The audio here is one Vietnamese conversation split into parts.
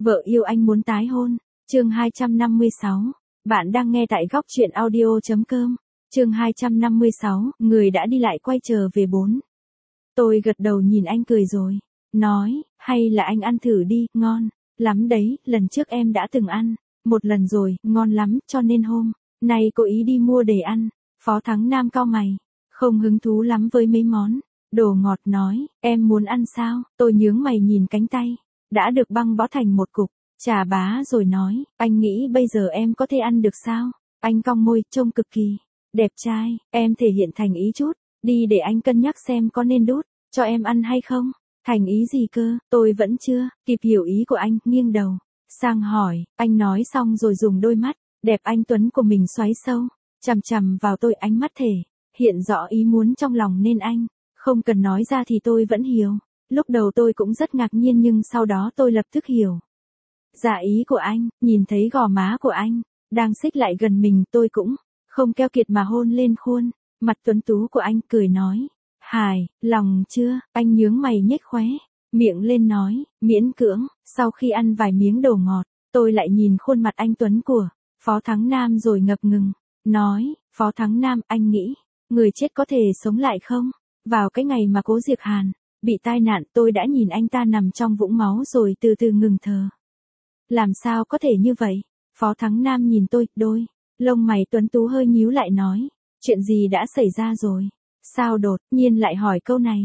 Vợ yêu anh muốn tái hôn. Chương 256. Bạn đang nghe tại góc truyện audio.com. Chương 256, người đã đi lại quay trở về 4. Tôi gật đầu nhìn anh cười rồi. Nói, hay là anh ăn thử đi, ngon lắm đấy, lần trước em đã từng ăn một lần rồi, ngon lắm, cho nên hôm nay cố ý đi mua để ăn. Phó Thắng Nam cau mày, không hứng thú lắm với mấy món đồ ngọt, nói, em muốn ăn sao? Tôi nhướng mày nhìn cánh tay đã được băng bó thành một cục chà bá rồi nói, anh nghĩ bây giờ em có thể ăn được sao? Anh cong môi, trông cực kỳ đẹp trai, em thể hiện thành ý chút đi để anh cân nhắc xem có nên đút cho em ăn hay không. Thành ý gì cơ? Tôi vẫn chưa kịp hiểu ý của anh, nghiêng đầu sang hỏi. Anh nói xong rồi dùng đôi mắt đẹp anh tuấn của mình xoáy sâu chằm chằm vào tôi, ánh mắt thể hiện rõ ý muốn trong lòng nên anh không cần nói ra thì tôi vẫn hiểu. Lúc đầu tôi cũng rất ngạc nhiên nhưng sau đó tôi lập tức hiểu dạ ý của anh. Nhìn thấy gò má của anh đang xích lại gần mình, tôi cũng không keo kiệt mà hôn lên khuôn mặt tuấn tú của anh, cười nói, hài lòng chưa? Anh nhướng mày nhếch khóe miệng lên nói, miễn cưỡng. Sau khi ăn vài miếng đồ ngọt, tôi lại nhìn khuôn mặt anh tuấn của Phó Thắng Nam rồi ngập ngừng nói, Phó Thắng Nam, anh nghĩ người chết có thể sống lại không? Vào cái ngày mà Cố Diệc Hàn bị tai nạn, tôi đã nhìn anh ta nằm trong vũng máu rồi từ từ ngừng thở. Làm sao có thể như vậy? Phó Thắng Nam nhìn tôi, đôi lông mày tuấn tú hơi nhíu lại, nói, chuyện gì đã xảy ra rồi? Sao đột nhiên lại hỏi câu này?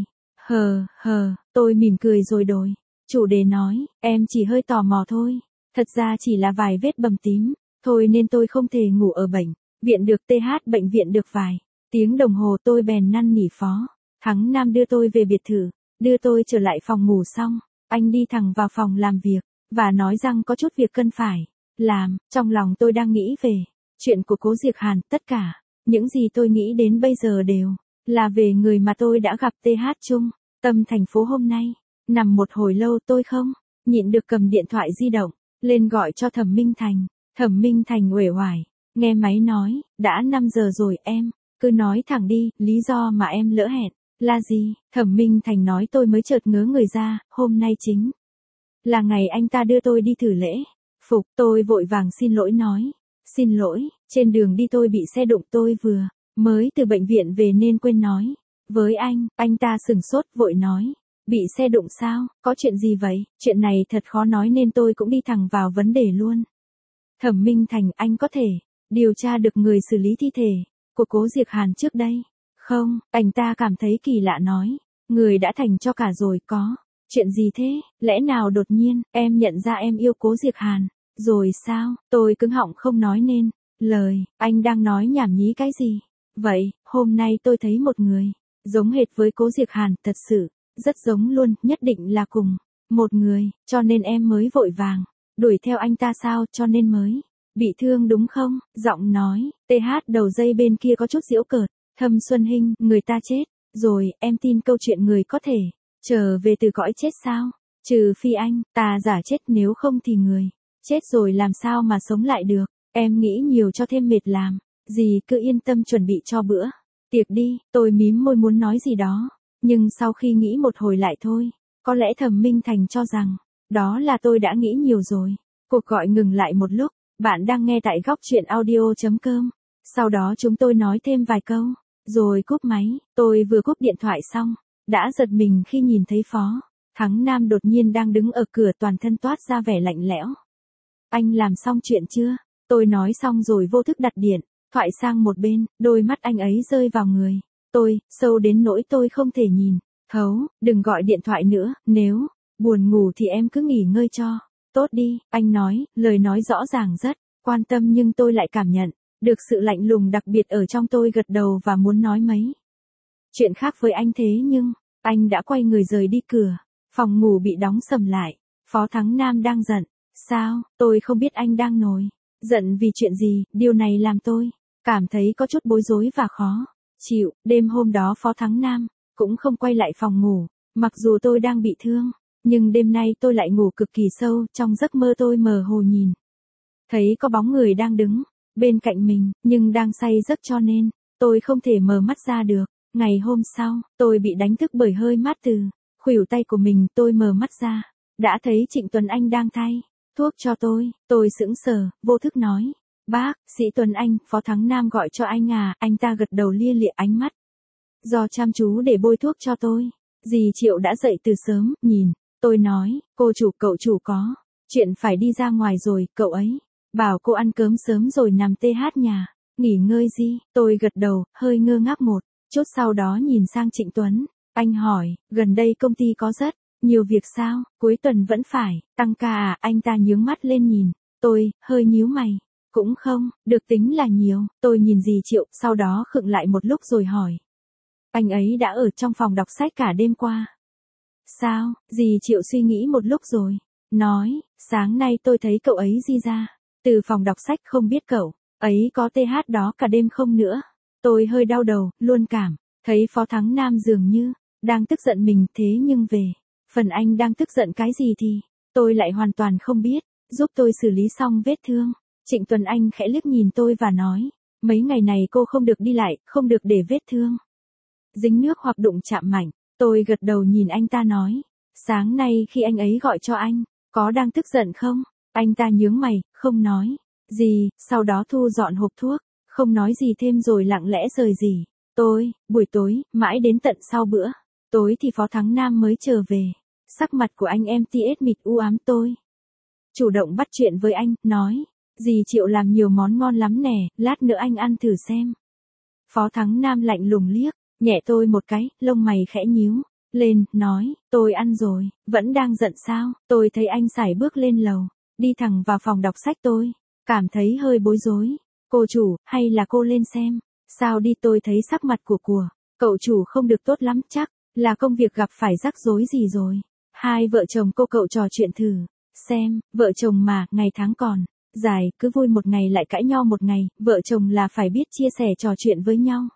Tôi mỉm cười rồi đổi chủ đề nói, em chỉ hơi tò mò thôi. Thật ra chỉ là vài vết bầm tím thôi nên tôi không thể ngủ ở bệnh viện được. Bệnh viện được vài tiếng đồng hồ tôi bèn năn nỉ Phó Thắng Nam đưa tôi về biệt thự. Đưa tôi trở lại phòng ngủ xong, anh đi thẳng vào phòng làm việc và nói rằng có chút việc cần phải làm. Trong lòng tôi đang nghĩ về chuyện của Cố Diệc Hàn, tất cả những gì tôi nghĩ đến bây giờ đều là về người mà tôi đã gặp trung tâm thành phố hôm nay. Nằm một hồi lâu tôi không nhịn được cầm điện thoại di động lên gọi cho Thẩm Minh Thành. Thẩm Minh Thành uể oải nghe máy nói, đã 5 giờ rồi em cứ nói thẳng đi, lý do mà em lỡ hẹn là gì? Thẩm Minh Thành nói. Tôi mới chợt ngớ người ra, hôm nay chính là ngày anh ta đưa tôi đi thử lễ phục. Tôi vội vàng xin lỗi nói, xin lỗi, trên đường đi tôi bị xe đụng, tôi vừa mới từ bệnh viện về nên quên nói với anh. Anh ta sửng sốt vội nói, bị xe đụng sao? Có chuyện gì vậy? Chuyện này thật khó nói nên tôi cũng đi thẳng vào vấn đề luôn. Thẩm Minh Thành, anh có thể điều tra được người xử lý thi thể của Cố Diệc Hàn trước đây không? Anh ta cảm thấy kỳ lạ nói, người đã thành cho cả rồi. Có chuyện gì thế? Lẽ nào đột nhiên em nhận ra em yêu Cố Diệc Hàn rồi sao? Tôi cứng họng không nói nên lời. Anh đang nói nhảm nhí cái gì vậy? Hôm nay tôi thấy một người giống hệt với Cố Diệc Hàn, thật sự rất giống luôn, nhất định là cùng một người, cho nên em mới vội vàng đuổi theo anh ta sao? Cho nên mới bị thương đúng không? Giọng nói đầu dây bên kia có chút giễu cợt. Thâm Xuân Hinh, người ta chết rồi, em tin câu chuyện người có thể trở về từ cõi chết sao? Trừ phi anh ta giả chết, nếu không thì người chết rồi làm sao mà sống lại được? Em nghĩ nhiều cho thêm mệt làm gì, cứ yên tâm chuẩn bị cho bữa tiệc đi. Tôi mím môi muốn nói gì đó, nhưng sau khi nghĩ một hồi lại thôi. Có lẽ Thẩm Minh Thành cho rằng đó là tôi đã nghĩ nhiều rồi. Cuộc gọi ngừng lại một lúc. Bạn đang nghe tại góc truyện audio.com. Sau đó chúng tôi nói thêm vài câu rồi cúp máy. Tôi vừa cúp điện thoại xong đã giật mình khi nhìn thấy Phó Thắng Nam đột nhiên đang đứng ở cửa, toàn thân toát ra vẻ lạnh lẽo. Anh làm xong chuyện chưa? Tôi nói xong rồi vô thức đặt điện thoại sang một bên. Đôi mắt anh ấy rơi vào người tôi, sâu đến nỗi tôi không thể nhìn thấu. Đừng gọi điện thoại nữa, nếu buồn ngủ thì em cứ nghỉ ngơi cho tốt đi, anh nói. Lời nói rõ ràng rất quan tâm nhưng tôi lại cảm nhận được sự lạnh lùng đặc biệt ở trong. Tôi gật đầu và muốn nói mấy chuyện khác với anh, thế nhưng anh đã quay người rời đi. Cửa phòng ngủ bị đóng sầm lại. Phó Thắng Nam đang giận. Sao? Tôi không biết anh đang nổi giận vì chuyện gì. Điều này làm tôi cảm thấy có chút bối rối và khó chịu. Đêm hôm đó Phó Thắng Nam cũng không quay lại phòng ngủ. Mặc dù tôi đang bị thương, nhưng đêm nay tôi lại ngủ cực kỳ sâu. Trong giấc mơ tôi mơ hồ nhìn thấy có bóng người đang đứng bên cạnh mình, nhưng đang say giấc cho nên tôi không thể mở mắt ra được. Ngày hôm sau, tôi bị đánh thức bởi hơi mát từ khuỷu tay của mình. Tôi mở mắt ra, đã thấy Trịnh Tuấn Anh đang thay thuốc cho tôi sững sờ, vô thức nói. Bác, sĩ Tuấn Anh, Phó Thắng Nam gọi cho anh à, anh ta gật đầu lia lịa ánh mắt. Do chăm chú để bôi thuốc cho tôi. Dì Triệu đã dậy từ sớm, nhìn. Tôi nói, cô chủ, cậu chủ có chuyện phải đi ra ngoài rồi, cậu ấy bảo cô ăn cơm sớm rồi nằm TH nhà, nghỉ ngơi gì. Tôi gật đầu, hơi ngơ ngác một chút, sau đó nhìn sang Trịnh Tuấn. Anh hỏi, gần đây công ty có rất nhiều việc sao, cuối tuần vẫn phải tăng ca à? Anh ta nhướng mắt lên nhìn tôi, hơi nhíu mày. Cũng không, được tính là nhiều. Tôi nhìn dì Triệu, sau đó khựng lại một lúc rồi hỏi. Anh ấy đã ở trong phòng đọc sách cả đêm qua. Sao? Dì Triệu suy nghĩ một lúc rồi nói, sáng nay tôi thấy cậu ấy đi ra từ phòng đọc sách, không biết cậu ấy có TH đó cả đêm không nữa. Tôi hơi đau đầu, luôn cảm thấy Phó Thắng Nam dường như đang tức giận mình, thế nhưng về phần anh đang tức giận cái gì thì tôi lại hoàn toàn không biết. Giúp tôi xử lý xong vết thương. Trịnh Tuấn Anh khẽ liếc nhìn tôi và nói, mấy ngày này cô không được đi lại, không được để vết thương dính nước hoặc đụng chạm mạnh. Tôi gật đầu nhìn anh ta nói, sáng nay khi anh ấy gọi cho anh, có đang tức giận không? Anh ta nhướng mày, không nói gì, sau đó thu dọn hộp thuốc, không nói gì thêm rồi lặng lẽ rời rỉ. Buổi tối, mãi đến tận sau bữa tối thì Phó Thắng Nam mới trở về. Sắc mặt của anh em TS mịt u ám. Tôi chủ động bắt chuyện với anh, nói, dì Triệu làm nhiều món ngon lắm nè, lát nữa anh ăn thử xem. Phó Thắng Nam lạnh lùng liếc nhẹ tôi một cái, lông mày khẽ nhíu lên, nói, tôi ăn rồi. Vẫn đang giận sao? Tôi thấy anh sải bước lên lầu, đi thẳng vào phòng đọc sách. Tôi cảm thấy hơi bối rối. Cô chủ, hay là cô lên xem sao đi? Tôi thấy sắc mặt của cậu chủ không được tốt lắm, chắc là công việc gặp phải rắc rối gì rồi. Hai vợ chồng cậu trò chuyện thử xem, vợ chồng mà, ngày tháng còn dài, cứ vui một ngày lại cãi nhau một ngày, vợ chồng là phải biết chia sẻ trò chuyện với nhau.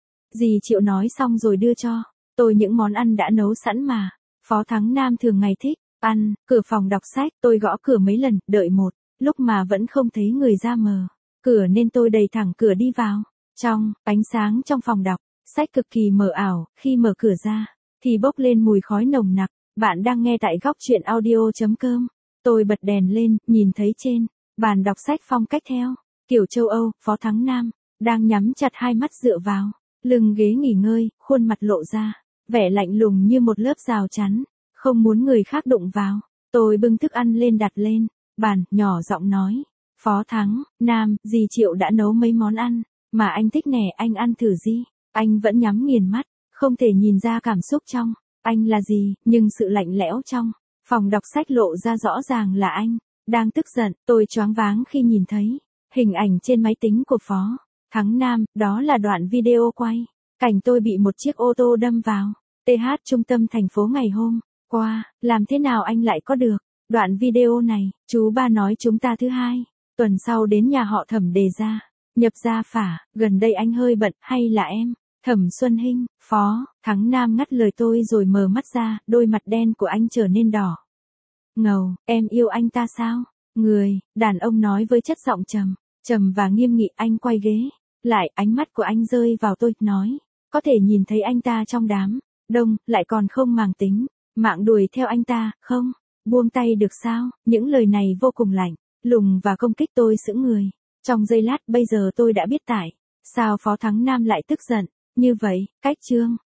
Dì Triệu nói xong rồi đưa cho tôi những món ăn đã nấu sẵn mà Phó Thắng Nam thường ngày thích ăn. Cửa phòng đọc sách, tôi gõ cửa mấy lần, đợi một lúc mà vẫn không thấy người ra mở cửa nên tôi đẩy thẳng cửa đi vào. Trong ánh sáng trong phòng đọc sách cực kỳ mờ ảo, khi mở cửa ra thì bốc lên mùi khói nồng nặc. Bạn đang nghe tại góc truyện audio.com. Tôi bật đèn lên, nhìn thấy trên bàn đọc sách phong cách theo kiểu châu Âu, Phó Thắng Nam đang nhắm chặt hai mắt dựa vào lưng ghế nghỉ ngơi, khuôn mặt lộ ra vẻ lạnh lùng như một lớp rào chắn, không muốn người khác đụng vào. Tôi bưng thức ăn lên đặt lên bàn, nhỏ giọng nói, Phó Thắng Nam, dì Triệu đã nấu mấy món ăn mà anh thích nè, anh ăn thử gì. Anh vẫn nhắm nghiền mắt, không thể nhìn ra cảm xúc trong anh là gì, nhưng sự lạnh lẽo trong phòng đọc sách lộ ra rõ ràng là anh đang tức giận. Tôi choáng váng khi nhìn thấy hình ảnh trên máy tính của Phó Thắng Nam, đó là đoạn video quay cảnh tôi bị một chiếc ô tô đâm vào TH trung tâm thành phố ngày hôm qua. Làm thế nào anh lại có được đoạn video này? Chú ba nói chúng ta thứ hai tuần sau đến nhà họ Thẩm đề ra nhập gia phả, gần đây anh hơi bận, hay là em Thẩm Xuân Hinh? Phó Thắng Nam ngắt lời tôi rồi mở mắt ra, đôi mặt đen của anh trở nên đỏ ngầu. Em yêu anh ta sao? Người đàn ông nói với chất giọng trầm và nghiêm nghị. Anh quay ghế lại, ánh mắt của anh rơi vào tôi, nói, có thể nhìn thấy anh ta trong đám đông, lại còn không màng tính mạng đuổi theo anh ta, không buông tay được sao? Những lời này vô cùng lạnh lùng và công kích. Tôi sững người trong giây lát. Bây giờ tôi đã biết tại sao Phó Thắng Nam lại tức giận như vậy. Cách chương